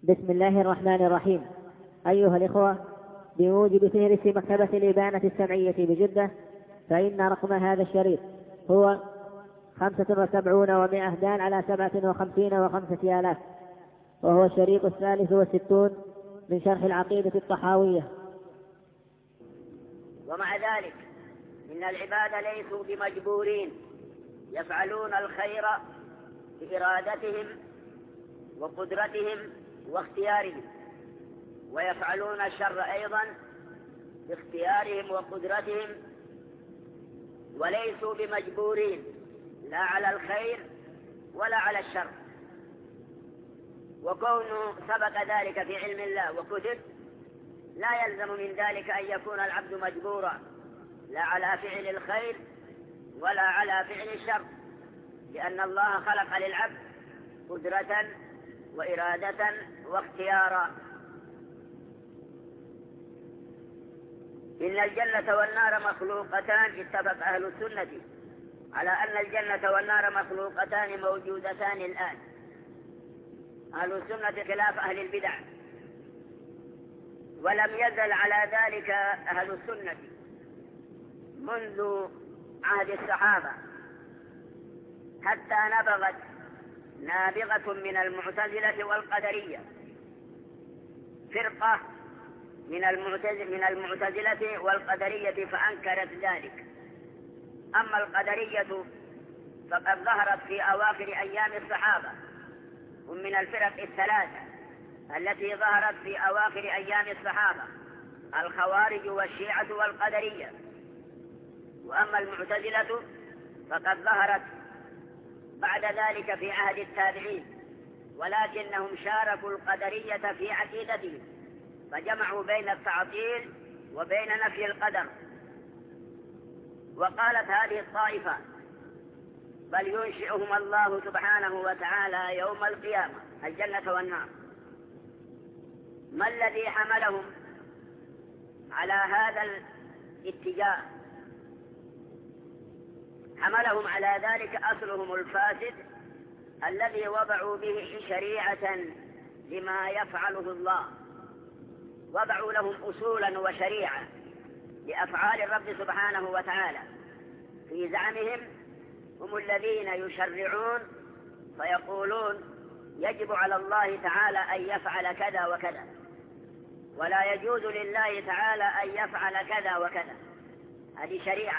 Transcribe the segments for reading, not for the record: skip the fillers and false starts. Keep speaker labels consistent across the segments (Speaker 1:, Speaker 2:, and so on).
Speaker 1: بسم الله الرحمن الرحيم. أيها الإخوة، بموجب فهرس مكتبة الإبانة السمعية بجدة، فإن رقم هذا الشريط هو 75 و100 دال على 57 و5 آلاف، وهو الشريط 63 من شرح العقيدة الطحاوية.
Speaker 2: ومع ذلك إن العباد ليسوا بمجبورين، يفعلون الخير بإرادتهم وقدرتهم واختيارهم، ويفعلون الشر أيضا باختيارهم وقدرتهم، وليسوا بمجبورين لا على الخير ولا على الشر. وكونه سبق ذلك في علم الله وكتب، لا يلزم من ذلك أن يكون العبد مجبورا لا على فعل الخير ولا على فعل الشر، لأن الله خلق للعبد قدرة وإرادة واختيارا. إن الجنة والنار مخلوقتان، اتفق أهل السنة على أن الجنة والنار مخلوقتان موجودتان الآن. أهل السنة خلاف أهل البدع، ولم يزل على ذلك أهل السنة منذ عهد الصحابة، حتى نبغت نابغة من المعتزلة والقدرية، فرقة من المعتزلة والقدرية فأنكرت ذلك. أما القدرية فقد ظهرت في أواخر أيام الصحابة، هم من الفرق الثلاثة التي ظهرت في أواخر أيام الصحابة: الخوارج والشيعة والقدرية. وأما المعتزلة فقد ظهرت بعد ذلك في عهد التابعين، ولكنهم شاركوا القدرية في عقيدتهم، فجمعوا بين التعطيل وبين نفي القدر. وقالت هذه الطائفة: بل ينشئهم الله سبحانه وتعالى يوم القيامة، الجنة والنار. ما الذي حملهم على هذا الاتجاه؟ حملهم على ذلك أصلهم الفاسد الذي وضعوا به شريعة لما يفعله الله، وضعوا لهم أصولا وشريعة لأفعال الرب سبحانه وتعالى. في زعمهم هم الذين يشرعون فيقولون يجب على الله تعالى أن يفعل كذا وكذا، ولا يجوز لله تعالى أن يفعل كذا وكذا. هذه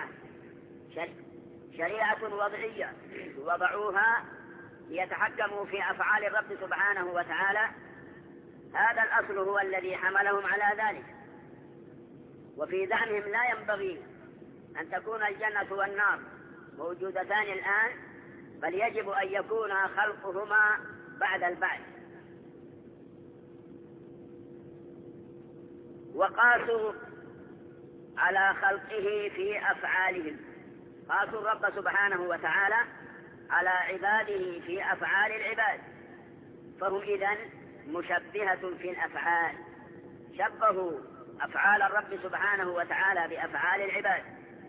Speaker 2: شريعة وضعية وضعوها ليتحكموا في أفعال الرب سبحانه وتعالى. هذا الأصل هو الذي حملهم على ذلك. وفي زعمهم لا ينبغي أن تكون الجنة والنار موجودتان الآن، بل يجب أن يكون خلقهما بعد البعث. وقاسوا على خلقه في أفعالهم، قاسوا الرب سبحانه وتعالى على عباده في أفعال العباد، فهم إذن مشبهة في الأفعال، شبهوا أفعال الرب سبحانه وتعالى بأفعال العباد.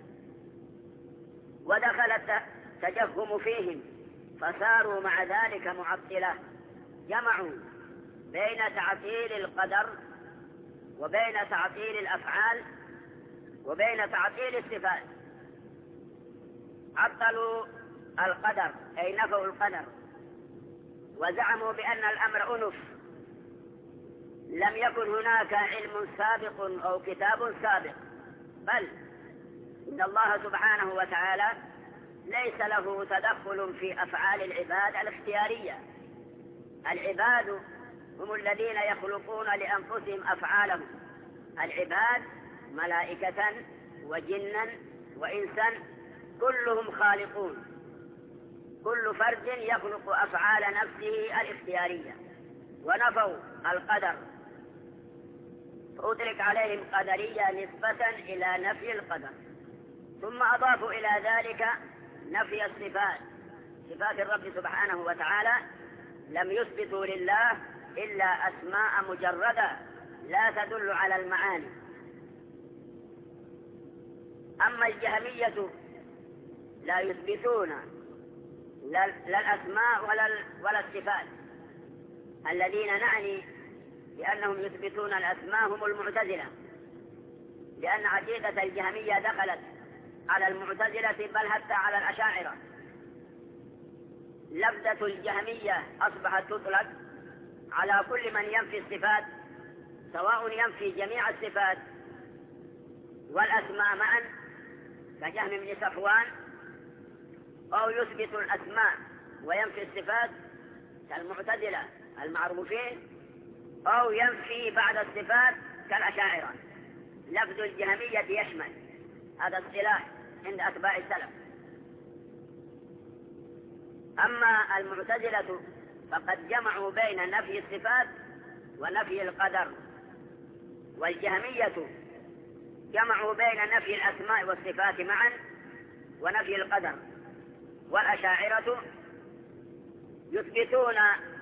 Speaker 2: ودخل التجهم فيهم فصاروا مع ذلك معطلة، جمعوا بين تعطيل القدر وبين تعطيل الأفعال وبين تعطيل الصفات. عطلوا القدر أي نفوا القدر، وزعموا بأن الأمر أنف، لم يكن هناك علم سابق أو كتاب سابق، بل إن الله سبحانه وتعالى ليس له تدخل في أفعال العباد الاختيارية. العباد هم الذين يخلقون لأنفسهم أفعالهم، العباد ملائكة وجنا وإنسا كلهم خالقون، كل فرد يخلق أفعال نفسه الاختيارية. ونفوا القدر، فأطلق عليهم قدرية نسبة إلى نفي القدر. ثم أضافوا إلى ذلك نفي الصفات، صفات الرب سبحانه وتعالى لم يثبتوا لله إلا أسماء مجردة لا تدل على المعاني. أما الجهمية لا يثبتون لا الأسماء ولا الصفات، الذين نعني لأنهم يثبتون الأسماء هم المعتزلة، لأن عقيدة الجهمية دخلت على المعتزلة بل حتى على الأشاعرة. لفظة الجهمية أصبحت تطلق على كل من ينفي الصفات، سواء ينفي جميع الصفات والأسماء معا كجهم بن صفوان، أو يثبت الأسماء وينفي الصفات كالمعتزلة المعروفين، أو ينفي بعض الصفات كالأشاعرة. لفظ الجهمية يشمل هذا الصلاح عند أتباع السلف. أما المعتزلة فقد جمعوا بين نفي الصفات ونفي القدر، والجهمية جمعوا بين نفي الأسماء والصفات معا ونفي القدر، والأشاعرة يثبتون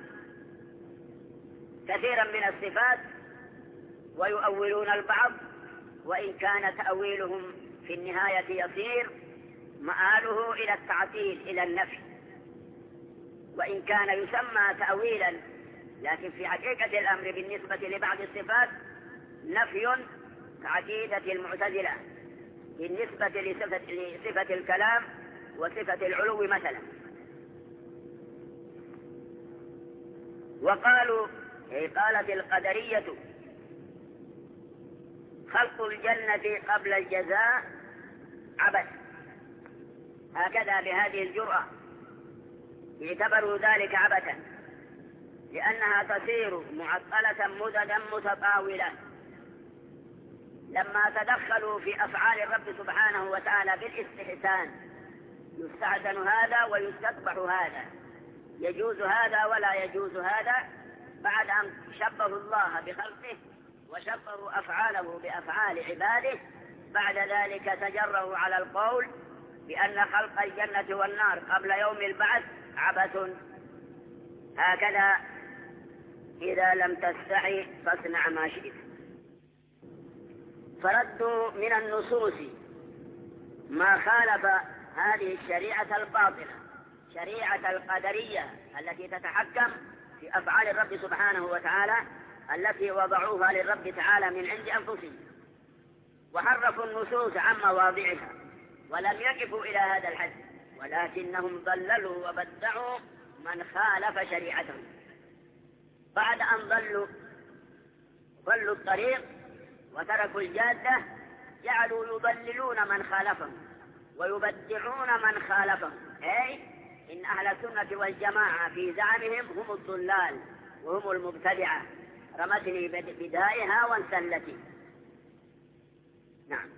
Speaker 2: كثيرا من الصفات ويؤولون البعض، وإن كان تأويلهم في النهاية يصير مآله إلى التعطيل إلى النفي، وإن كان يسمى تأويلا، لكن في حقيقة الأمر بالنسبة لبعض الصفات نفي كعقيدة المعتزلة بالنسبة لصفة الكلام وصفة العلو مثلا. وقالوا قالت القدرية خلق الجنة قبل الجزاء عبث، هكذا بهذه الجرأة اعتبروا ذلك عبثا، لأنها تصير معطلة مددا متطاولة. لما تدخلوا في أفعال الرب سبحانه وتعالى بالاستحسان، يستحسن هذا ويستقبح هذا، يجوز هذا ولا يجوز هذا، بعد أن شبهوا الله بخلقه وشبهوا أفعاله بأفعال عباده، بعد ذلك تجرؤوا على القول بأن خلق الجنة والنار قبل يوم البعث عبث. هكذا إذا لم تستحي فاصنع ما شئت. فردوا من النصوص ما خالف هذه الشريعة الباطلة، شريعة القدرية التي تتحكم في أفعال الرب سبحانه وتعالى التي وضعوها للرب تعالى من عند أنفسهم، وحرفوا النصوص عن مواضعها ولم يقفوا إلى هذا الحد، ولكنهم ضللوا وبدعوا من خالف شريعتهم. بعد أن ضلوا الطريق وتركوا الجادة، جعلوا يضللون من خالفهم ويبدعون من خالفهم، أي إن أهل السنة والجماعة في زعمهم هم الضلال وهم المبتدعة. رمتني بدائها وانسلتي. نعم.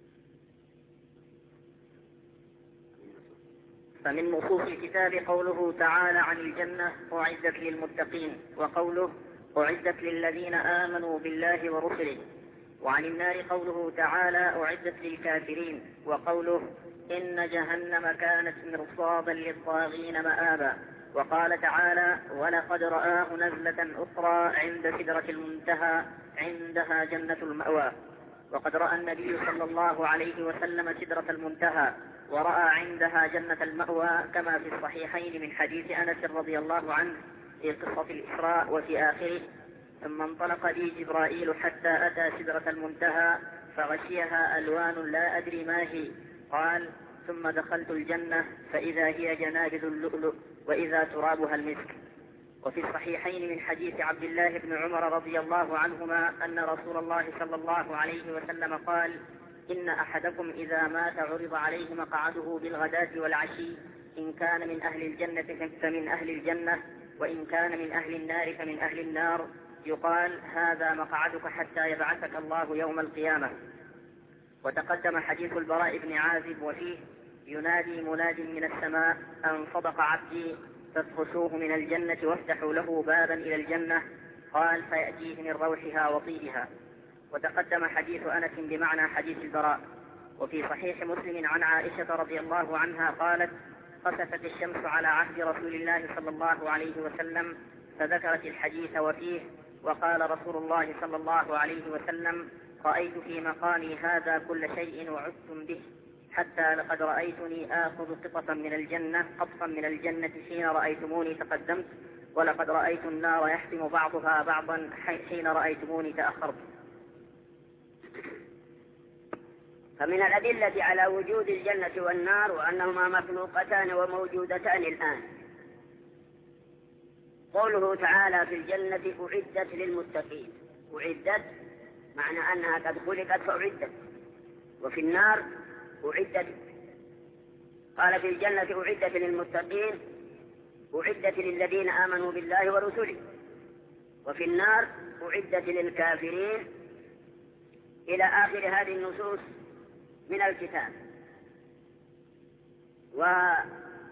Speaker 3: فمن نصوص الكتاب قوله تعالى عن الجنة أعدت للمتقين، وقوله أعدت للذين آمنوا بالله ورسله، وعن النار قوله تعالى أعدت للكافرين، وقوله إن جهنم كانت مرصادا للطاغين مآبا، وقال تعالى ولقد رآه نزلة أخرى عند سدرة المنتهى عندها جنة المأوى. وقد رأى النبي صلى الله عليه وسلم سدرة المنتهى ورأى عندها جنة المأوى، كما في الصحيحين من حديث أنس رضي الله عنه في قصة الإسراء وفي آخره: ثم انطلق بي جبرائيل حتى أتى سدرة المنتهى فغشيها ألوان لا أدري ما هي، قال ثم دخلت الجنة فإذا هي جنابذ اللؤلؤ وإذا ترابها المسك. وفي الصحيحين من حديث عبد الله بن عمر رضي الله عنهما أن رسول الله صلى الله عليه وسلم قال: إن أحدكم إذا مات عرض عليه مقعده بالغداة والعشي، إن كان من أهل الجنة فمن أهل الجنة، وإن كان من أهل النار فمن أهل النار، يقال هذا مقعدك حتى يبعثك الله يوم القيامة. وتقدم حديث البراء بن عازب وفيه: ينادي مناد من السماء أن صدق عبدي فادخسوه من الجنة وافتحوا له بابا إلى الجنة، قال فيأتيه من روحها وطيبها. وتقدم حديث أنس بمعنى حديث البراء. وفي صحيح مسلم عن عائشة رضي الله عنها قالت: خسفت الشمس على عهد رسول الله صلى الله عليه وسلم، فذكرت الحديث وفيه: وقال رسول الله صلى الله عليه وسلم: رأيت في مقامي هذا كل شيء وعدتم به، حتى لقد رأيتني آخذ قطفا من الجنة حين رأيتموني تقدمت، ولقد رأيت النار يحتم بعضها بعضا حين رأيتموني تأخرت.
Speaker 2: فمن الأدلة على وجود الجنة والنار وأنهما مخلوقتان وموجودتان الآن قوله تعالى في الجنة أعدت للمتقين. أعدت معنى أنها قد خلقت فأعدت، وفي النار أعدت. قال في الجنة أعدت للمتقين، أعدت للذين آمنوا بالله ورسله، وفي النار أعدت للكافرين، إلى آخر هذه النصوص من الكتاب. وأخبر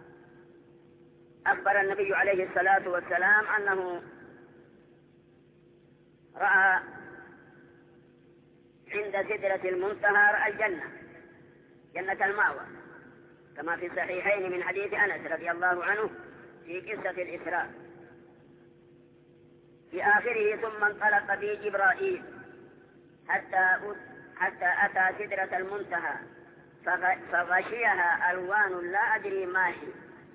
Speaker 2: النبي عليه الصلاة والسلام أنه رأى عند سدرة المنتهى الجنة، جنة المأوى، كما في الصحيحين من حديث أنس رضي الله عنه في قصة الإسراء. في آخره ثم انطلق بي جبرائيل حتى أتى سدرة المنتهى فغشيها ألوان لا أدري ما هي.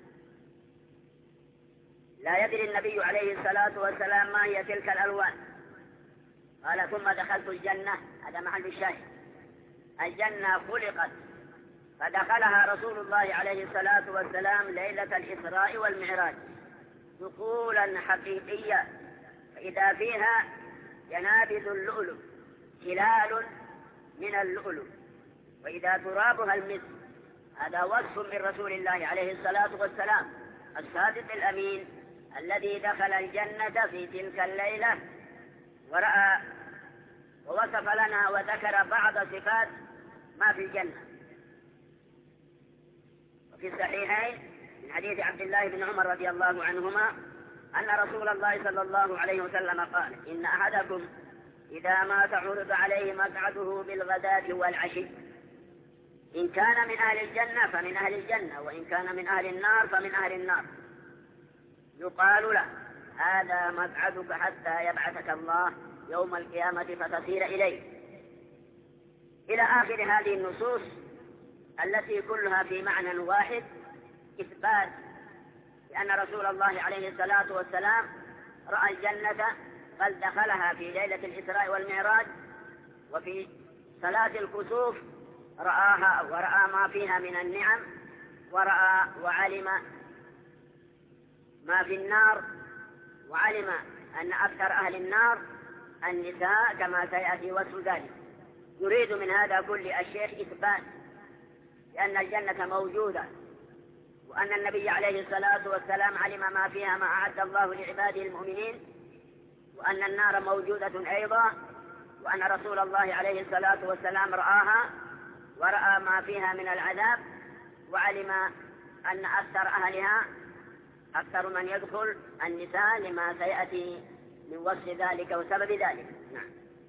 Speaker 2: لا يدري النبي عليه الصلاة والسلام ما هي تلك الألوان. قال ثم دخلت الجنة، هذا محل الشاهد، الجنة خلقت فدخلها رسول الله عليه الصلاة والسلام ليلة الإسراء والمعراج دخولا حقيقيا، فإذا فيها ينابذ اللؤلؤ هلال من اللؤلؤ، وإذا ترابها المسك. هذا وصف من رسول الله عليه الصلاة والسلام الصادق الأمين الذي دخل الجنة في تلك الليلة ورأى ووصف لنا وذكر بعض صفات ما في الجنة. وفي الصحيحين من حديث عبد الله بن عمر رضي الله عنهما أن رسول الله صلى الله عليه وسلم قال إن أحدكم إذا مات عرض عليه مقعده بالغداة والعشي، إن كان من أهل الجنة فمن أهل الجنة، وإن كان من أهل النار فمن أهل النار، يقال له هذا مقعدك حتى يبعثك الله يوم القيامة فتصير إليه، إلى آخر هذه النصوص التي كلها في معنى واحد، إثبات لأن رسول الله عليه الصلاة والسلام رأى الجنة بل دخلها في ليلة الإسراء والمعراج، وفي صلاة الكسوف رآها ورأى ما فيها من النعم، ورأى وعلم ما في النار، وعلم أن أكثر أهل النار النساء كما سيأتي وصف ذلك. يريد من هذا كل الشيخ إثبات لأن الجنة موجودة، وأن النبي عليه الصلاة والسلام علم ما فيها ما أعد الله لعباده المؤمنين، وأن النار موجودة أيضا، وأن رسول الله عليه الصلاة والسلام رآها ورأى ما فيها من العذاب، وعلم أن أكثر أهلها أكثر من يدخل النساء لما سيأتي من وصف ذلك وسبب ذلك. نعم.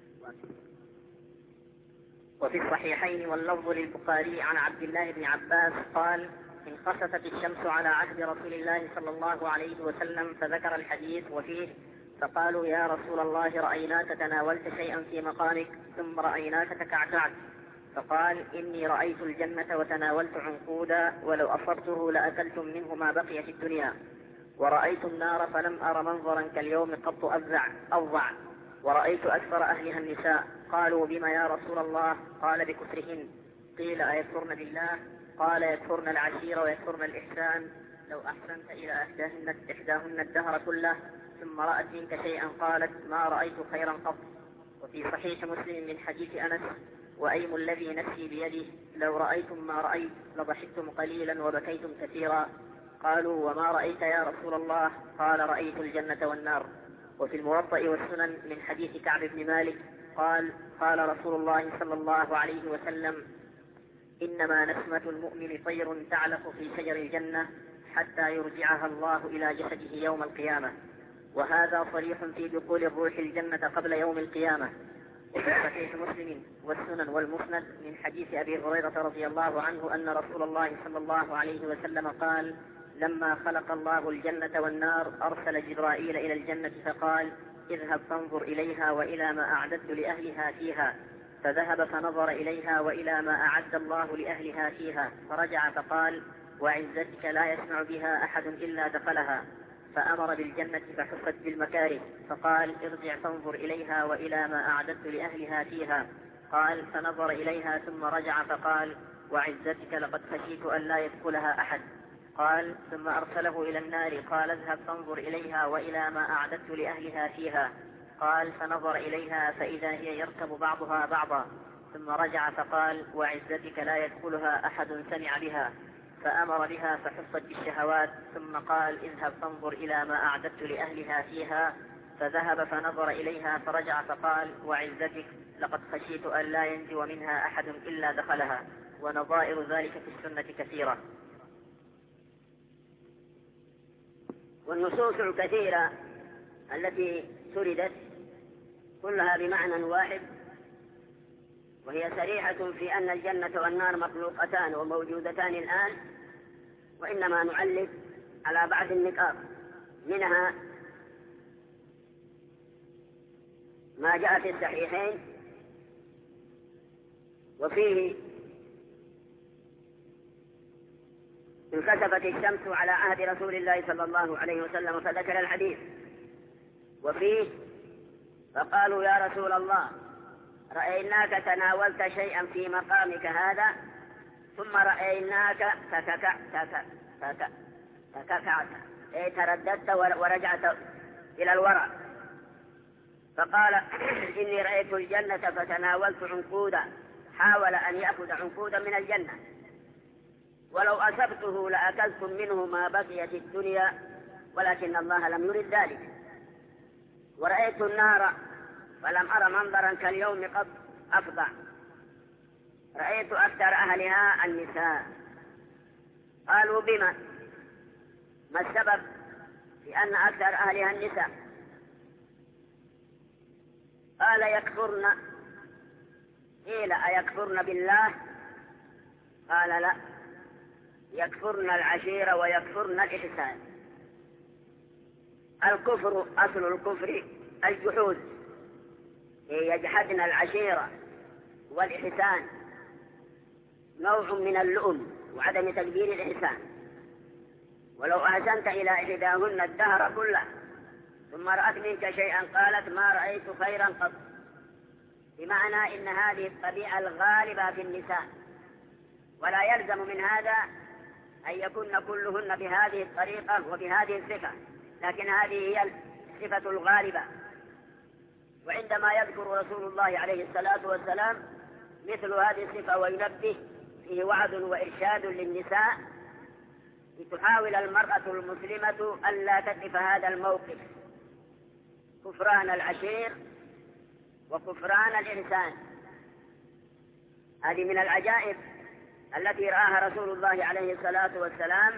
Speaker 3: وفي الصحيحين واللفظ للبخاري عن عبد الله بن عباس قال انخسفت الشمس على عهد رسول الله صلى الله عليه وسلم فذكر الحديث وفيه فقالوا يا رسول الله رأيناك تناولت شيئا في مقامك ثم رأيناك تكعكعت، فقال إني رأيت الجنة وتناولت عنقودا ولو أصبته لأكلتم منه ما بقي في الدنيا، ورأيت النار فلم أر منظرا كاليوم قط أفظع، ورأيت أكثر أهلها النساء. قالوا بما يا رسول الله؟ قال بكفرهن. قيل أيكفرن بالله؟ قال يكفرن العشير ويكفرن الإحسان، لو أحسنت إلى إحداهن الدهر كله ثم رأت منك شيئا قالت ما رأيت خيرا قط. وفي صحيح مسلم من حديث أنس وأيم الذي نفسي بيده لو رأيتم ما رأيت لضحكتم قليلا وبكيتم كثيرا. قالوا وما رأيت يا رسول الله؟ قال رأيت الجنة والنار. وفي الموطأ والسنن من حديث كعب بن مالك قال رسول الله صلى الله عليه وسلم إنما نسمة المؤمن طير تعلق في شجر الجنة حتى يرجعها الله إلى جسده يوم القيامة، وهذا صريح في دخول الروح الجنة قبل يوم القيامة. وفي صحيح مسلم والسنن والمسند من حديث أبي هريرة رضي الله عنه أن رسول الله صلى الله عليه وسلم قال لما خلق الله الجنة والنار أرسل جبرائيل إلى الجنة فقال اذهب فانظر إليها وإلى ما أعددت لأهلها فيها، فذهب فنظر إليها وإلى ما أعد الله لأهلها فيها، فرجع فقال وعزتك لا يسمع بها أحد إلا دخلها. فأمر بالجنة فحفت بالمكاره، فقال ارجع فانظر إليها وإلى ما أعددت لأهلها فيها. قال فنظر إليها ثم رجع فقال وعزتك لقد خشيت أن لا يدخلها أحد. قال ثم أرسله إلى النار قال اذهب فانظر إليها وإلى ما أعددت لأهلها فيها. قال فنظر إليها فإذا هي يركب بعضها بعضا، ثم رجع فقال وعزتك لا يدخلها أحد سمع بها. فأمر بها فحفت بالشهوات، ثم قال اذهب فانظر إلى ما أعددت لأهلها فيها. فذهب فنظر إليها فرجع فقال وعزتك لقد خشيت أن لا ينجو منها أحد إلا دخلها. ونظائر ذلك في السنة كثيرة.
Speaker 2: والنصوص الكثيرة التي سردت كلها بمعنى واحد، وهي صريحة في أن الجنة والنار مخلوقتان وموجودتان الآن، وإنما نعلق على بعض النقاط منها ما جاء في الصحيحين وفيه انكسفت الشمس على عهد رسول الله صلى الله عليه وسلم فذكر الحديث، وفيه فقالوا يا رسول الله رأيناك تناولت شيئا في مقامك هذا ثم رأيناك تككعت أي ترددت ورجعت إلى الوراء. فقال إني رأيت الجنة فتناولت عنقودا، حاول أن يأخذ عنقودا من الجنة، ولو أصبته لأكلتم منه ما بقيت الدنيا، ولكن الله لم يرد ذلك. ورأيت النار فلم أرى منظرا كاليوم قط أفظع، رأيت أكثر أهلها النساء. قالوا بما؟ ما السبب في أن أكثر أهلها النساء؟ قال يكفرن. قيل أيكفرن بالله؟ قال لا، يكفرن العشيرة ويكفرن الإحسان. الكفر أصل الكفر الجحود، يجحدن العشيرة والإحسان، نوع من اللؤم وعدم تدبير الإحسان. ولو أحسنت إلى إحداهن الدهر كله ثم رأت منك شيئا قالت ما رأيت خيرا قط، بمعنى إن هذه الطبيعة الغالبة في النساء، ولا يلزم من هذا أن يكون كلهن بهذه الطريقة وبهذه الصفة، لكن هذه هي الصفة الغالبة. وعندما يذكر رسول الله عليه الصلاة والسلام مثل هذه الصفة وينبه فيه وعد وإرشاد للنساء لتحاول المرأة المسلمة ألا تقف هذا الموقف، كفران العشير وكفران الإنسان. هذه من العجائب التي رآها رسول الله عليه الصلاة والسلام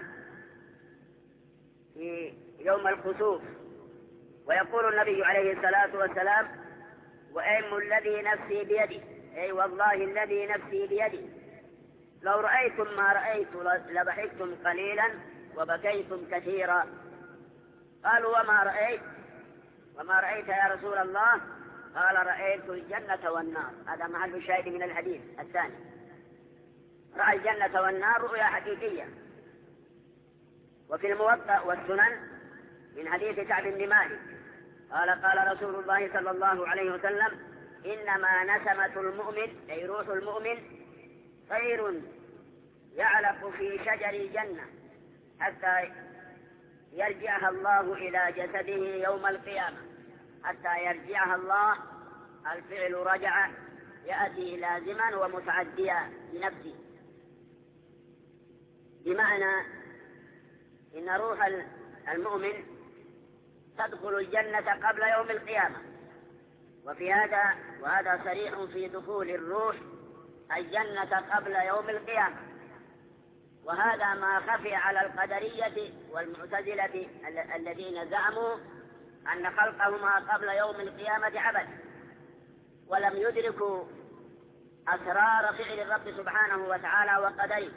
Speaker 2: في يوم الكسوف. ويقول النبي عليه الصلاة والسلام وأيم الذي نفسي بيدي، أي والله الذي نفسي بيدي، لو رأيتم ما رأيت لضحكتم قليلا وبكيتم كثيرا. قالوا وما رأيت؟ وما رأيت يا رسول الله؟ قال رأيت الجنة والنار. هذا محل الشاهد من الحديث الثاني، رأى الجنة والنار رؤيا حقيقية. وفي الموطأ والسنن من حديث كعب بن مالك قال رسول الله صلى الله عليه وسلم إنما نسمة المؤمن أي روح المؤمن طير يعلق في شجر الجنة حتى يرجعها الله إلى جسده يوم القيامة، حتى يرجعها الله. الفعل رجع يأتي لازما ومتعديا بنفسه، بمعنى إن روح المؤمن تدخل الجنة قبل يوم القيامة. وهذا صريح في دخول الروح الجنة قبل يوم القيامة. وهذا ما خفي على القدرية والمعتزلة الذين زعموا أن خلقهما قبل يوم القيامة عبث، ولم يدركوا أسرار فعل الرب سبحانه وتعالى وقدره.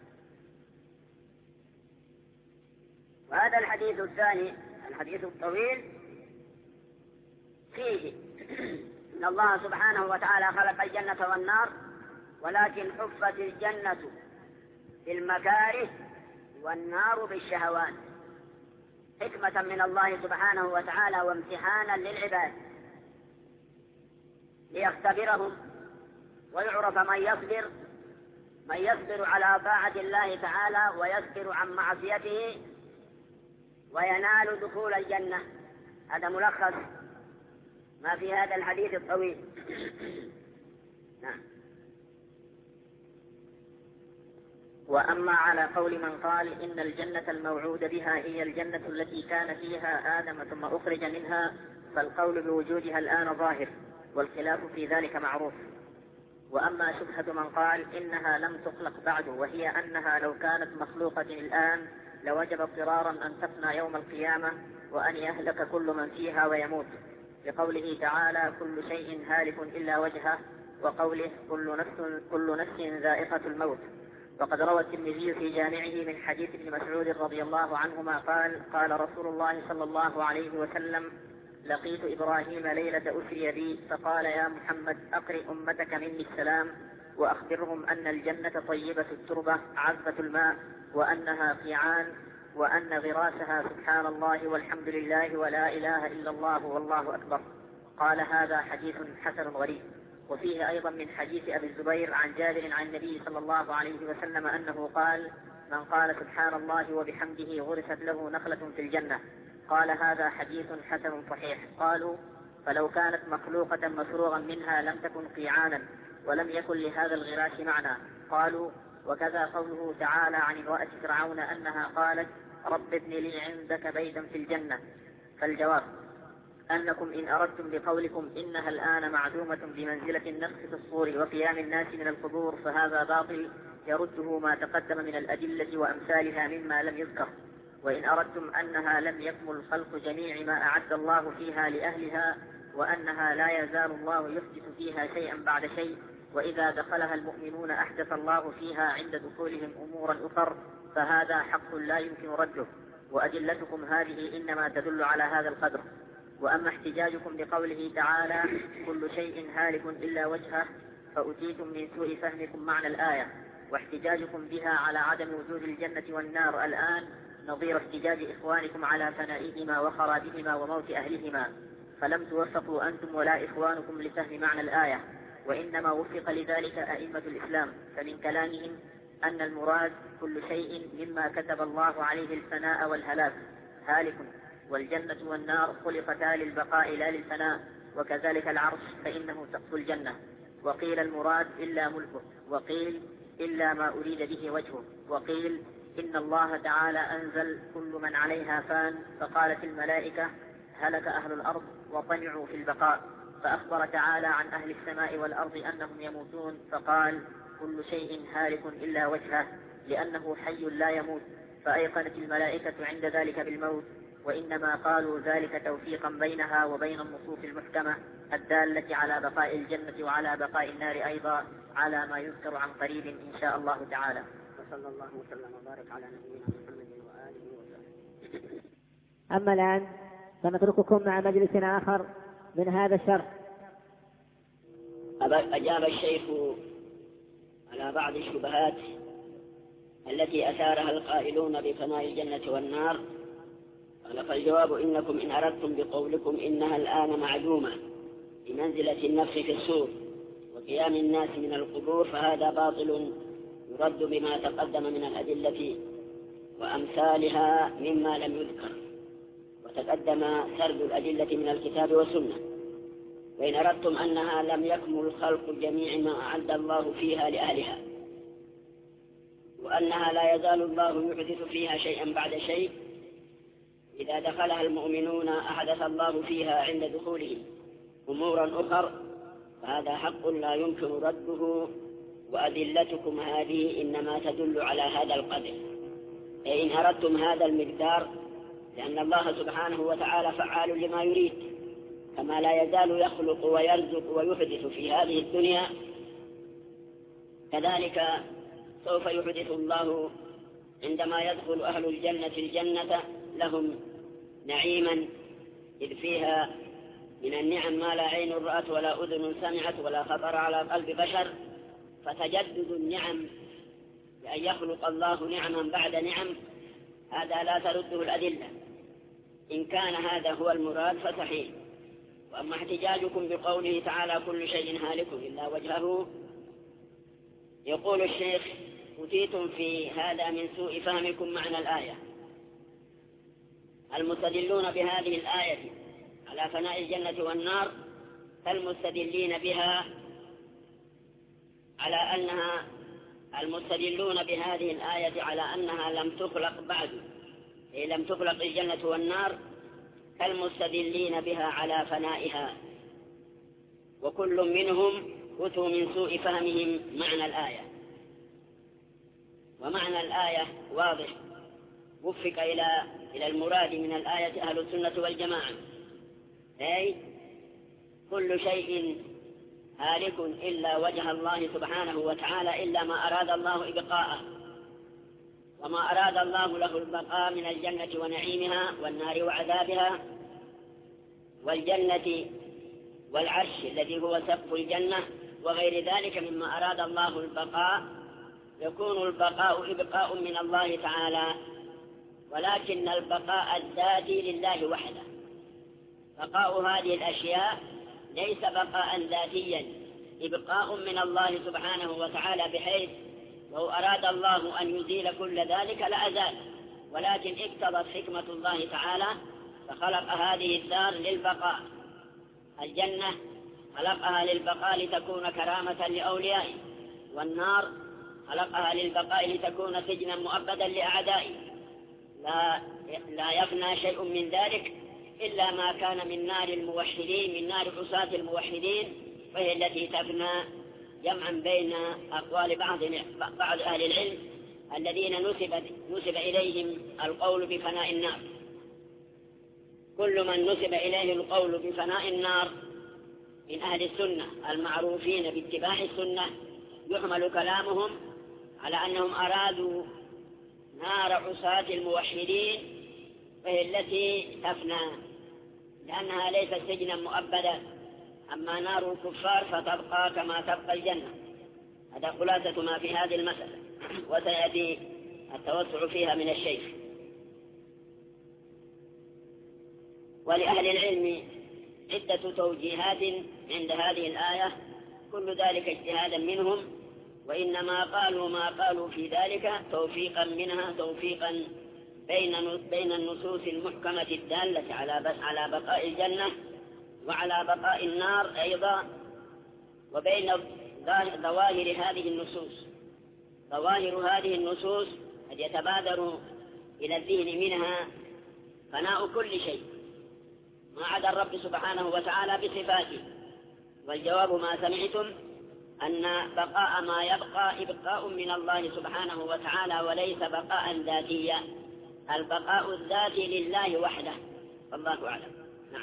Speaker 2: وهذا الحديث الثاني الحديث الطويل فيه إن الله سبحانه وتعالى خلق الجنة والنار، ولكن حفت الجنة بالمكاره والنار بالشهوات. حكمة من الله سبحانه وتعالى وامتحانا للعباد ليختبرهم ويعرف من يصبر على طاعة الله تعالى ويصبر عن معصيته وينال دخول الجنة. هذا ملخص ما في هذا الحديث الطويل. نعم.
Speaker 3: وأما على قول من قال إن الجنة الموعود بها هي الجنة التي كان فيها آدم ثم أخرج منها، فالقول بوجودها الآن ظاهر، والخلاف في ذلك معروف. وأما شبهة من قال إنها لم تخلق بعد، وهي أنها لو كانت مخلوقة الآن لوجب اضطرارا أن تفنى يوم القيامة وأن يهلك كل من فيها ويموت، لقوله تعالى كل شيء هالك إلا وجهه، وقوله كل نفس ذائقة الموت. وقد روى الترمذي في جامعه من حديث ابن مسعود رضي الله عنهما قال قال رسول الله صلى الله عليه وسلم لقيت إبراهيم ليلة أسري بي فقال يا محمد أقرئ أمتك مني السلام وأخبرهم أن الجنة طيبة التربة عذبة الماء وأنها قيعان وأن غراسها سبحان الله والحمد لله ولا إله إلا الله والله أكبر. قال هذا حديث حسن غريب. وفيه أيضا من حديث أبي الزبير عن جابر عن النبي صلى الله عليه وسلم أنه قال من قال سبحان الله وبحمده غرست له نخلة في الجنة. قال هذا حديث حسن صحيح. قالوا فلو كانت مخلوقة مفروغا منها لم تكن قيعانا ولم يكن لهذا الغراس معنى. قالوا وكذا قوله تعالى عن امرأة فرعون أنها قالت رب ابن لي عندك بيتا في الجنة. فالجواب أنكم إن أردتم بقولكم إنها الآن معدومة بمنزلة النفخ في الصور وقيام الناس من القبور فهذا باطل يرده ما تقدم من الأدلة وأمثالها مما لم يذكر. وإن أردتم أنها لم يكمل خلق جميع ما أعد الله فيها لأهلها وأنها لا يزال الله يحدث فيها شيئا بعد شيء، وإذا دخلها المؤمنون أحدث الله فيها عند دخولهم أمورا أخر، فهذا حق لا يمكن رده، وأدلتكم هذه إنما تدل على هذا القدر. وأما احتجاجكم بقوله تعالى كل شيء هالك إلا وجهه فأتيتم من سوء فهمكم معنى الآية، واحتجاجكم بها على عدم وجود الجنة والنار الآن نظير احتجاج إخوانكم على فنائهما وخرابهما وموت أهلهما، فلم توفقوا أنتم ولا إخوانكم لفهم معنى الآية، وإنما وفق لذلك أئمة الإسلام، فمن كلامهم أن المراد كل شيء مما كتب الله عليه الفناء والهلاك هالك، والجنة والنار خلقتا للبقاء لا للفناء، وكذلك العرش فإنه سقف الجنة. وقيل المراد إلا ملكه، وقيل إلا ما أريد به وجهه، وقيل إن الله تعالى أنزل كل من عليها فان، فقالت الملائكة هلك أهل الأرض وطمعوا في البقاء، فأخبر تعالى عن أهل السماء والأرض أنهم يموتون، فقال كل شيء هالك إلا وجهه لأنه حي لا يموت، فأيقنت الملائكة عند ذلك بالموت، وإنما قالوا ذلك توفيقا بينها وبين النصوص المحكمة الدالة على بقاء الجنة وعلى بقاء النار أيضا، على ما يذكر عن قريب إن شاء الله تعالى.
Speaker 2: وصلى الله وسلم وبارك على نبينا محمد وآله وصحبه.
Speaker 1: أما الآن سنترككم مع مجلس آخر من هذا الشرح.
Speaker 2: أجاب الشيخ على بعض الشبهات التي أثارها القائلون بفناء الجنة والنار. قال فالجواب إنكم إن أردتم بقولكم إنها الآن معدومة بمنزلة النفخ في الصور وقيام الناس من القبور فهذا باطل يرد بما تقدم من الأدلة وأمثالها مما لم يذكر، وتقدم سرد الأدلة من الكتاب والسنة. وإن أردتم أنها لم يكمل خلق جميع ما أعد الله فيها لأهلها وأنها لا يزال الله يحدث فيها شيئا بعد شيء، إذا دخلها المؤمنون أحدث الله فيها عند دخولهم أمورا أخر، فهذا حق لا يمكن رده، وأدلتكم هذه إنما تدل على هذا القدر. إن أردتم هذا المقدار، لأن الله سبحانه وتعالى فعال لما يريد، كما لا يزال يخلق ويرزق ويحدث في هذه الدنيا، كذلك سوف يحدث الله عندما يدخل أهل الجنة الجنة لهم نعيما، إذ فيها من النعم ما لا عين رأت ولا أذن سمعت ولا خطر على قلب بشر، فتجدد النعم بأن يخلق الله نعما بعد نعم هذا لا ترده الأدلة، إن كان هذا هو المراد فصحيح. وأما احتجاجكم بقوله تعالى كل شيء هالك إلا وجهه، يقول الشيخ: أتيتم في هذا من سوء فهمكم معنى الآية. المستدلون بهذه الآية على فناء الجنة والنار كالمستدلين بها على أنها المستدلون بهذه الآية على أنها لم تخلق بعد، لم تخلق الجنة والنار، كالمستدلين بها على فنائها، وكل منهم أتوا من سوء فهمهم معنى الآية. ومعنى الآية واضح، وفق إلى المراد من الآية أهل السنة والجماعة، أي كل شيء هالك إلا وجه الله سبحانه وتعالى، إلا ما أراد الله إبقاءه، وما أراد الله له البقاء من الجنة ونعيمها والنار وعذابها والجنة والعرش الذي هو سقف الجنة وغير ذلك مما أراد الله البقاء، يكون البقاء إبقاء من الله تعالى، ولكن البقاء الذاتي لله وحده. بقاء هذه الأشياء ليس بقاء ذاتيا، إبقاء من الله سبحانه وتعالى، بحيث لو أراد الله أن يزيل كل ذلك لأزال، ولكن اقتضت حكمة الله تعالى فخلق هذه الدار للبقاء. الجنة خلقها للبقاء لتكون كرامة لأوليائه، والنار خلقها للبقاء لتكون سجنا مؤبدا لأعدائه، لا يفنى شيء من ذلك إلا ما كان من نار الموحدين، من نار عصاة الموحدين، فهي التي تفنى، جمعا بين أقوال بعض أهل العلم الذين نسب إليهم القول بفناء النار. كل من نسب إليه القول بفناء النار من أهل السنة المعروفين باتباع السنة يحمل كلامهم على أنهم أرادوا نار عصاة الموحدين، فهي التي تفنى لأنها ليست سجنا مؤبدا. أما نار الكفار فتبقى كما تبقى الجنة. هذا خلاصة ما في هذه المسألة، وسيأتي التوسع فيها من الشيخ. ولأهل العلم عدة توجيهات عند هذه الآية، كل ذلك اجتهادا منهم، وإنما قالوا ما قالوا في ذلك توفيقا منها، توفيقا بين النصوص المحكمة الدالة على بقاء الجنة وعلى بقاء النار أيضا، وبين ظواهر هذه النصوص. ظواهر هذه النصوص قد يتبادر إلى الذهن منها فناء كل شيء ما عدا الرب سبحانه وتعالى بصفاته، والجواب ما سمعتم أن بقاء ما يبقى إبقاء من الله سبحانه وتعالى وليس بقاء ذاتيا، البقاء الذاتي لله وحده، والله أعلم. نعم.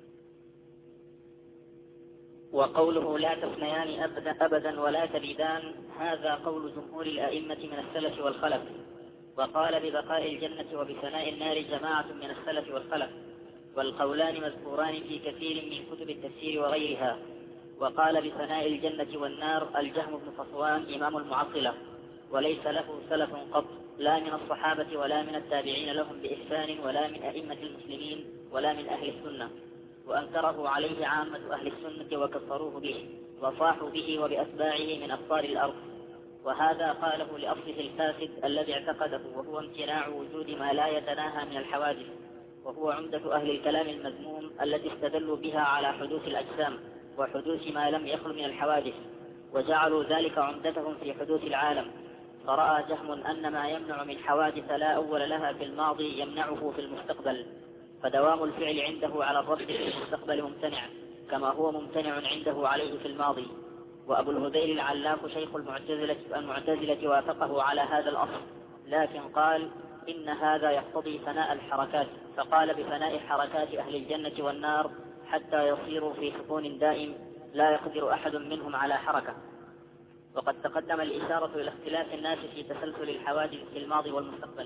Speaker 3: وقوله لا تفنيان أبدا ولا تبيدان، هذا قول جمهور الأئمة من السلف والخلف، وقال ببقاء الجنة وبفناء النار جماعة من السلف والخلف، والقولان مذكوران في كثير من كتب التفسير وغيرها. وقال بفناء الجنة والنار الجهم بن صفوان إمام المعطلة، وليس له سلف قط، لا من الصحابة ولا من التابعين لهم بإحسان ولا من أئمة المسلمين ولا من أهل السنة، وأنكره عليه عامة أهل السنة وكفروه به وصاحوا به وبأتباعه من أبطال الأرض. وهذا قاله لأصله الفاسد الذي اعتقده، وهو امتناع وجود ما لا يتناهى من الحوادث، وهو عمدة أهل الكلام المذموم التي استدلوا بها على حدوث الأجسام وحدوث ما لم يخل من الحوادث، وجعلوا ذلك عمدتهم في حدوث العالم. فرأى جهم أن ما يمنع من حوادث لا أول لها في الماضي يمنعه في المستقبل، فدوام الفعل عنده على الرد في المستقبل ممتنع كما هو ممتنع عنده عليه في الماضي. وأبو الهذيل العلاف شيخ المعتزلة وافقه على هذا الأصل، لكن قال إن هذا يقتضي فناء الحركات، فقال بفناء حركات أهل الجنة والنار حتى يصيروا في سكون دائم لا يقدر أحد منهم على حركة. وقد تقدم الإشارة إلى اختلاف الناس في تسلسل الحوادث في الماضي والمستقبل.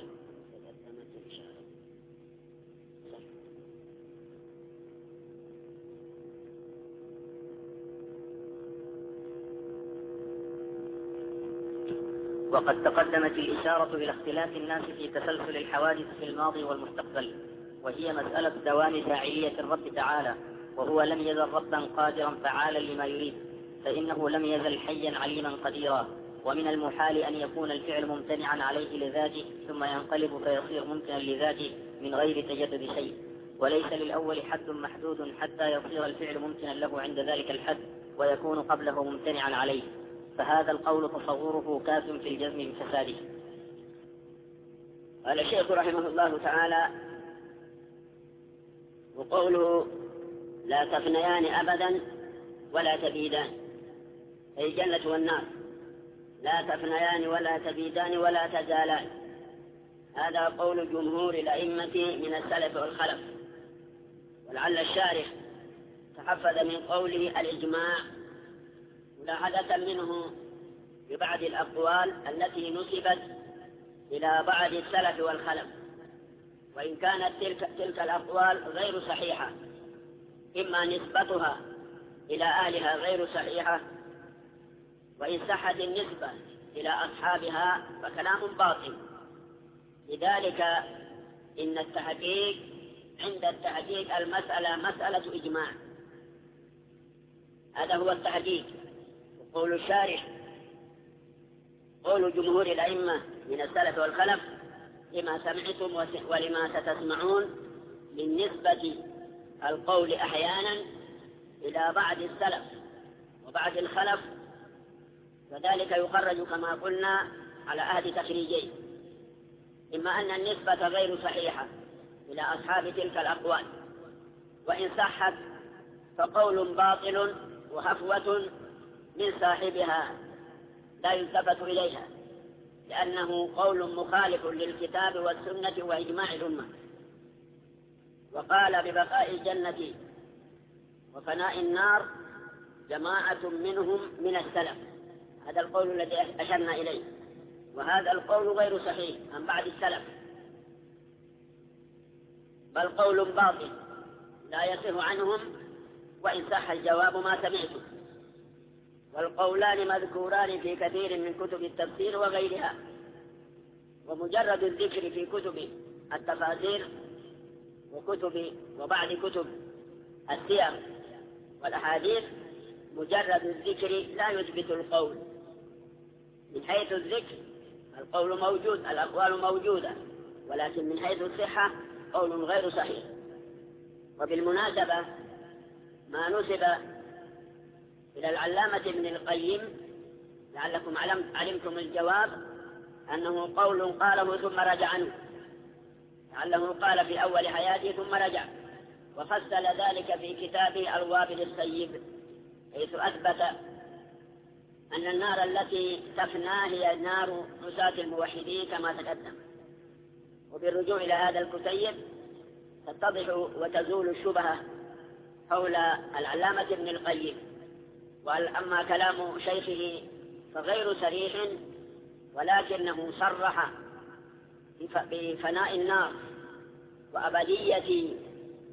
Speaker 3: وقد تقدمت الإشارة إلى اختلاف الناس في تسلسل الحوادث في الماضي والمستقبل، وهي مسألة دوام فاعلية الرب تعالى، وهو لم يزل ربا قادرا فعالا لما يريد، فإنه لم يزل حيا عليما قديرا. ومن المحال أن يكون الفعل ممتنعا عليه لذاته ثم ينقلب فيصير ممكنا لذاته من غير تجدد شيء، وليس للأول حد محدود حتى يصير الفعل ممكنا له عند ذلك الحد ويكون قبله ممتنعا عليه، فهذا القول تصوره كاف في الجزم بفساده.
Speaker 2: قال الشيخ رحمه الله تعالى: وقوله لا تفنيان أبدا ولا تبيدان، أي الجنة والنار لا تفنيان ولا تبيدان ولا تزالان. هذا قول جمهور الأئمة من السلف والخلف، ولعل الشارح تحفظ من قوله الإجماع ملاحظة منه ببعض الأقوال التي نسبت إلى بعض السلف والخلف، وإن كانت تلك الأقوال غير صحيحة، إما نسبتها إلى أهلها غير صحيحة، وإن صحت النسبة إلى أصحابها فكلام باطل. لذلك إن التحقيق عند التحقيق المسألة مسألة إجماع، هذا هو التحقيق. وقول الشارح قول جمهور الأئمة من السلف والخلف لما سمعتم ولما ستسمعون من نسبة القول أحيانا إلى بعض السلف وبعض الخلف، وذلك يخرج كما قلنا على أحد تخريجين: إما أن النسبة غير صحيحة إلى أصحاب تلك الأقوال، وإن صحت فقول باطل وهفوة من صاحبها لا يلتفت إليها، لأنه قول مخالف للكتاب والسنة وإجماع الأمة. وقال ببقاء الجنة وفناء النار جماعة منهم من السلف، هذا القول الذي أشرنا إليه، وهذا القول غير صحيح عن بعض السلف، بل قول باطل لا يصح عنهم، وإن صح الجواب ما سمعته. والقولان مذكوران في كثير من كتب التفسير وغيرها، ومجرد الذكر في كتب التفاسير وبعض كتب السير والأحاديث، مجرد الذكر لا يثبت القول. من حيث الذكر القول موجود، الأقوال موجودة، ولكن من حيث الصحة قول غير صحيح. وبالمناسبة ما نسب إلى العلامة ابن القيم لعلكم علمتم الجواب أنه قول قاله ثم رجع عنه، لعله قال في أول حياته ثم رجع، وفصل ذلك في كتابه الوابل السيب، حيث أثبت أن النار التي تفنى هي نار نساة الموحدين كما تقدم. وبالرجوع إلى هذا الكتيب تتضح وتزول الشبهة حول العلامة ابن القيم. وأما كلام شيخه فغير صريح، ولكنه صرح بفناء النار وأبدية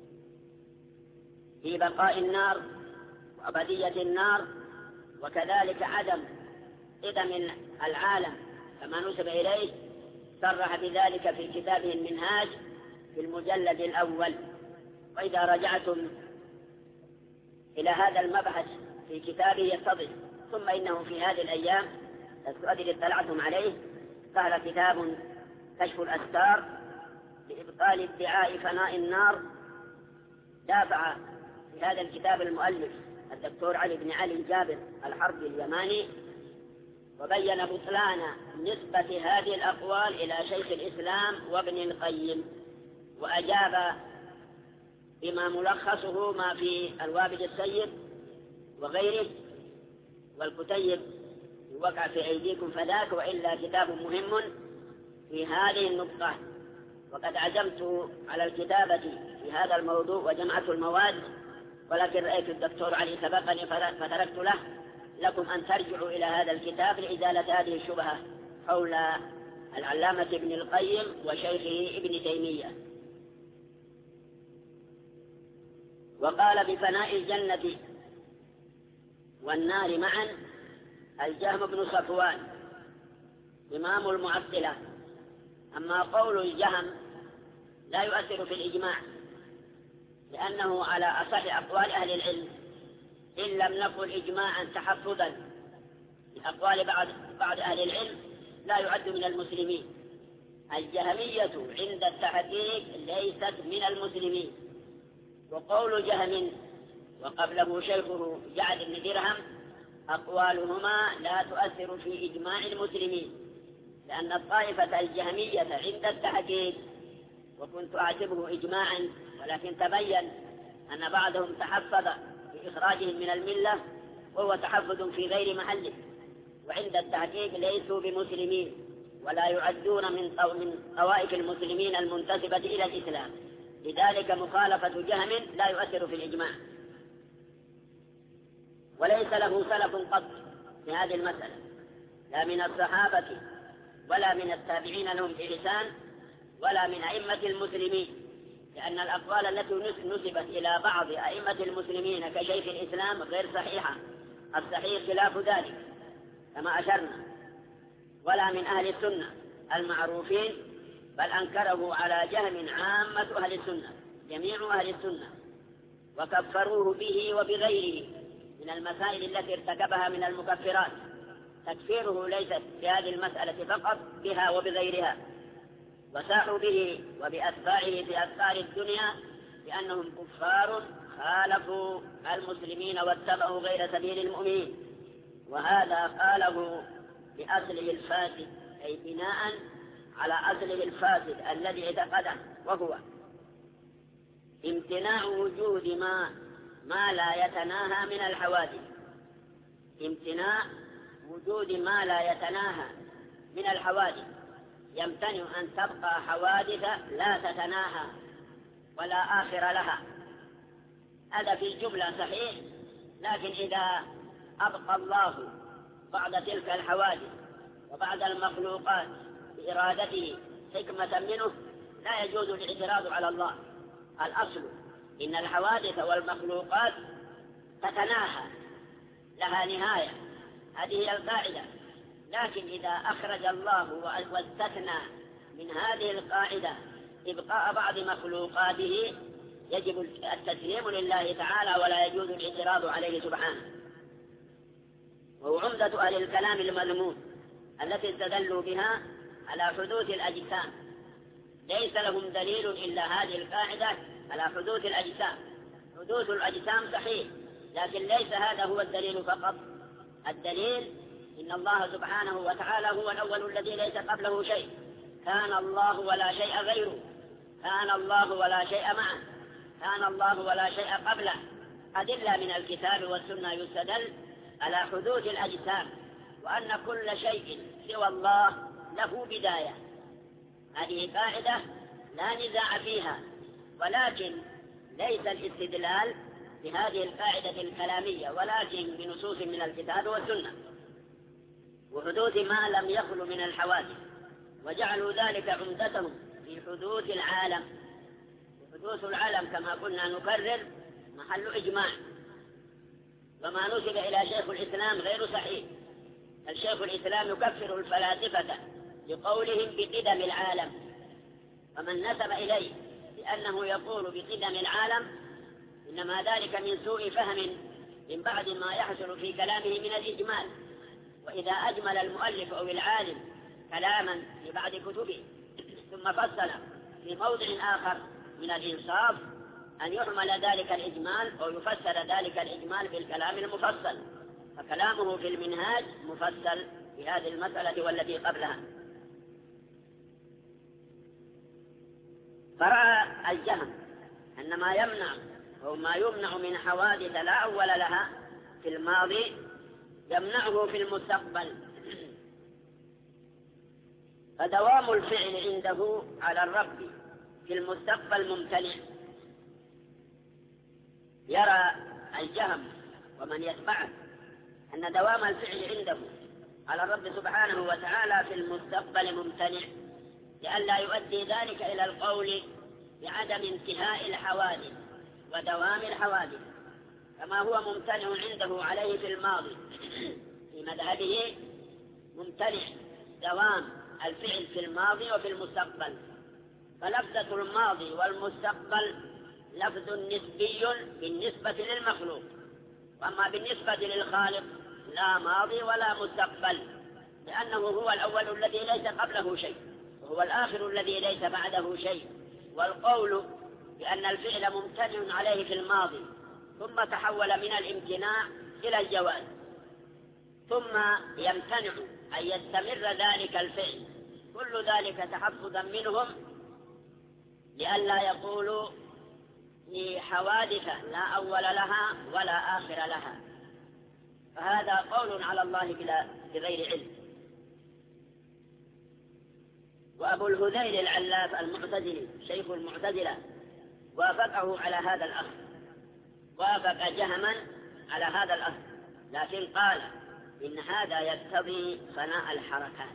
Speaker 2: في بقاء النار وأبدية النار، وكذلك عدم قدم العالم كما نسب إليه، صرح بذلك في كتابه المنهاج في المجلد الأول. وإذا رجعتم إلى هذا المبحث في كتابه يتضح. ثم إنه في هذه الأيام الذي اطلعتم عليه قال كتاب كشف الأستار لإبطال ادعاء فناء النار، دافع في هذا الكتاب المؤلف الدكتور علي بن علي الجابر الحربي اليماني، وبين بطلان نسبة هذه الأقوال إلى شيخ الإسلام وابن القيم، وأجاب بما ملخصه ما في الوابل السيد وغيره، والكتيب وقع في أيديكم فذاك، وإلا كتاب مهم في هذه النقطة. وقد عزمت على الكتابة في هذا الموضوع وجمعت المواد، ولكن رأيت الدكتور علي سبقني فتركت له. لكم أن ترجعوا إلى هذا الكتاب لإزالة هذه الشبهة حول العلامة ابن القيم وشيخه ابن تيمية. وقال بفناء الجنة والنار معا الجهم بن صفوان إمام المعطلة. أما قول الجهم لا يؤثر في الإجماع، لأنه على أصح أقوال أهل العلم، إن لم نقل إجماعا تحفظا من أقوال بعض أهل العلم، لا يعد من المسلمين. الجهمية عند التحقيق ليست من المسلمين. وقول جهم وقبله شيخه جعد بن درهم أقوالهما لا تؤثر في إجماع المسلمين، لأن الطائفة الجهمية عند التحقيق، وكنت أعتبره إجماعا، ولكن تبين أن بعضهم تحفظ بإخراجهم من الملة وهو تحفظ في غير محله، وعند التحقيق ليسوا بمسلمين ولا يعدون من طوائف المسلمين المنتسبة إلى الإسلام. لذلك مخالفة جهم لا يؤثر في الإجماع، وليس له سلف قط في هذه المسألة، لا من الصحابة ولا من التابعين لهم بإحسان ولا من أئمة المسلمين، لأن الأقوال التي نسبت إلى بعض أئمة المسلمين كشيخ الإسلام غير صحيحة، الصحيح خلاف ذلك كما أشرنا، ولا من أهل السنة المعروفين، بل أنكره على جهم عامة أهل السنة، جميع أهل السنة، وكفروه به وبغيره من المسائل التي ارتكبها من المكفرات. تكفيره ليس في هذه المسألة فقط، بها وبغيرها، وساحوا به وبأتباعه في أسفار الدنيا بأنهم كفار خالفوا المسلمين واتبعوا غير سبيل المؤمنين. وهذا قاله بأصله الفاسد، أي بناء على أصله الفاسد الذي اعتقده، وهو امتناع وجود ما لا يتناهى من الحوادث. امتناع وجود ما لا يتناهى من الحوادث، يمتنع أن تبقى حوادث لا تتناهى ولا آخر لها. هذا في الجملة صحيح، لكن إذا أبقى الله بعد تلك الحوادث وبعد المخلوقات بإرادته حكمة منه، لا يجوز الاعتراض على الله. الأصل إن الحوادث والمخلوقات تتناهى، لها نهاية، هذه هي القاعدة. لكن إذا أخرج الله واستثنى من هذه القاعدة إبقاء بعض مخلوقاته، يجب التسليم لله تعالى ولا يجوز الاعتراض عليه سبحانه. وهو عمدة أهل الكلام المذموم التي استدلوا بها على حدوث الأجسام. ليس لهم دليل إلا هذه القاعدة على حدوث الأجسام. حدوث الأجسام صحيح، لكن ليس هذا هو الدليل فقط. الدليل إن الله سبحانه وتعالى هو الأول الذي ليس قبله شيء، كان الله ولا شيء غيره، كان الله ولا شيء معه، كان الله ولا شيء قبله. أدلة من الكتاب والسنة يستدل على حدوث الأجسام، وأن كل شيء سوى الله له بداية. هذه قاعدة لا نزاع فيها، ولكن ليس الاستدلال بهذه القاعدة الكلامية، ولكن بنصوص من الكتاب والسنة. وحدوث ما لم يخل من الحوادث، وجعلوا ذلك عمدتهم في حدوث العالم. وحدوث العالم كما قلنا نكرر محل إجماع، وما نسب إلى شيخ الإسلام غير صحيح. الشيخ الإسلام يكفر الفلاسفة لقولهم بقدم العالم، ومن نسب إليه لأنه يقول بقدم العالم إنما ذلك من سوء فهم من بعد ما يحصل في كلامه من الإجمال. وإذا أجمل المؤلف أو العالم كلاما في بعض كتبه ثم فصل في موضع آخر من الإنصاف أن يحمل ذلك الإجمال أو يفسر ذلك الإجمال بالكلام المفصل، فكلامه في المنهاج مفصل في هذه المسألة والتي قبلها. فرأى الجهم أن ما يمنع أو ما يمنع من حوادث لا أول لها في الماضي يمنعه في المستقبل، فدوام الفعل عنده على الرب في المستقبل ممتنع. يرى الجهم ومن يتبعه أن دوام الفعل عنده على الرب سبحانه وتعالى في المستقبل ممتنع، لئلا يؤدي ذلك إلى القول بعدم انتهاء الحوادث ودوام الحوادث، كما هو ممتنع عنده عليه في الماضي. في مذهبه ممتنع دوام الفعل في الماضي وفي المستقبل، فلفظة الماضي والمستقبل لفظ نسبي بالنسبة للمخلوق، وأما بالنسبة للخالق لا ماضي ولا مستقبل، لأنه هو الأول الذي ليس قبله شيء، وهو الآخر الذي ليس بعده شيء. والقول بأن الفعل ممتنع عليه في الماضي ثم تحول من الامتناع إلى الجواز، ثم يمتنع أن يستمر ذلك الفعل، كل ذلك تحفظا منهم لئلا يقولوا لحوادث لا أول لها ولا آخر لها، فهذا قول على الله بغير علم. وأبو الهذيل العلاف المعتزلي شيخ المعتزلة وافقه على هذا الأخذ، وافق جهما على هذا الأخذ، لكن قال إن هذا يقتضي فناء الحركات،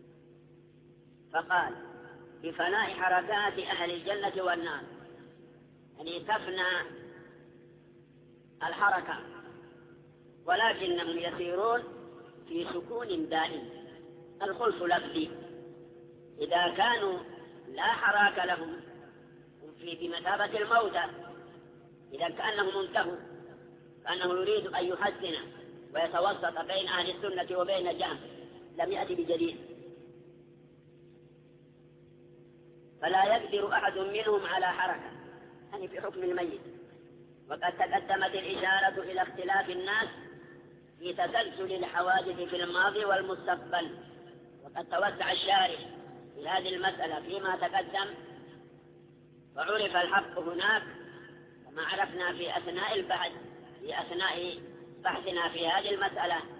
Speaker 2: فقال بفناء حركات أهل الجنة والنار، يعني تفنى الحركة، ولكنهم يسيرون في سكون دائم. الخلف لفظي، إذا كانوا لا حراك لهم في بمثابة الموتى، إذا كأنهم انتهوا، كأنه يريد أن يحسن ويتوسط بين أهل السنة وبين جهم، لم يأتي بجديد، فلا يقدر أحد منهم على حركة، يعني في حكم الميت. وقد تقدمت الإشارة إلى اختلاف الناس في تسلسل الحوادث في الماضي والمستقبل، وقد توسع الشارح في هذه المسألة فيما تقدم، وعرف الحق هناك كما عرفنا في أثناء البحث، في أثناء بحثنا في هذه المسألة